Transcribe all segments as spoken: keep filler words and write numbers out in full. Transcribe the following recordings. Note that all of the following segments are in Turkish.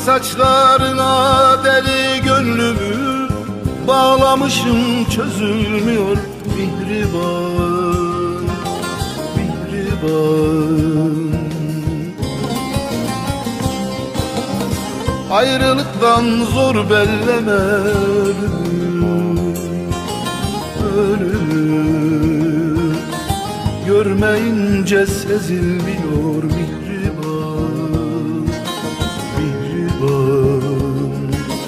saçlarına deli gönlümü bağlamışım, çözülmüyor mihriban, mihriban. Ayrılıktan zor belleme ölümü, ölümü. Görmeyince sezilmiyor mihriban, mihriban,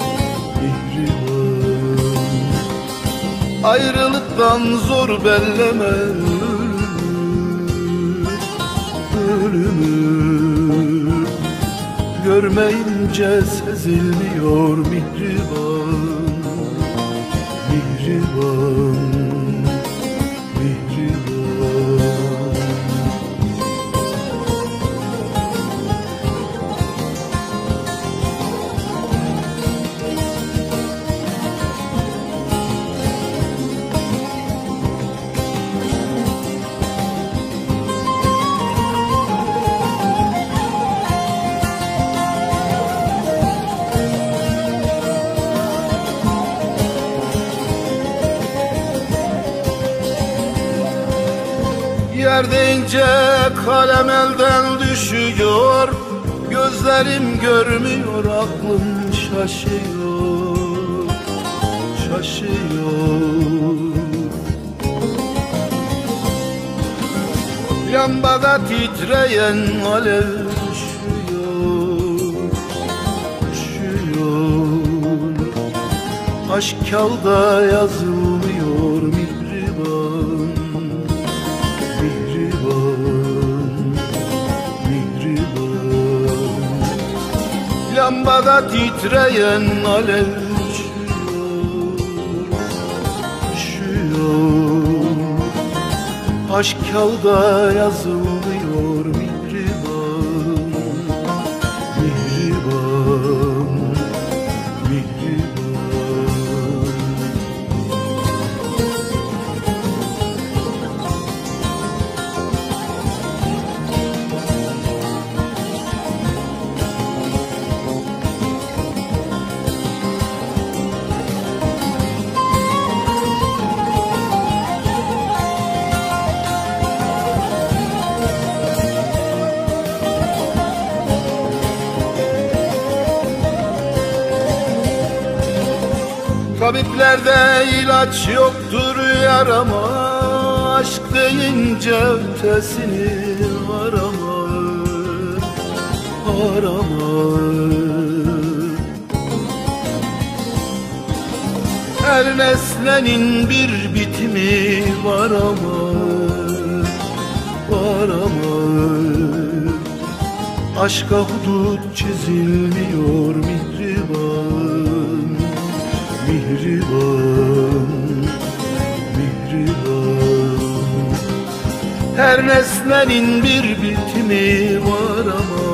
mihriban. Ayrılıktan zor belleme ölümü, ölümü. Görmeyince sezilmiyor mihriban, mihriban, mihriban. Yer deyince kalem elden düşüyor, gözlerim görmüyor, aklım şaşıyor, şaşıyor. Lambada titreyen alev üşüyor, üşüyor. Aşk kağıda yazılmıyor mihriban, mihriban, mihriban. Lambada titreyen alev üşüyor, üşüyor. Aşk kağıda yazılmıyor mihriban, mihriban, mihriban. Tabiplerde ilaç yoktur yarama, aşk deyince ötesini arama, arama. Her nesnenin bir bitimi var ama, var ama. Aşka hudut çizilmiyor mihriban, mihriban, mihriban. Her nesnenin bir bitimi var ama,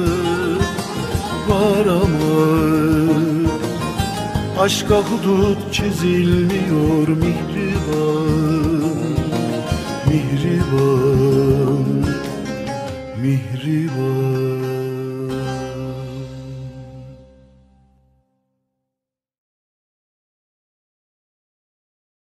var ama. Aşka hudut çizilmiyor mihriban, mihriban.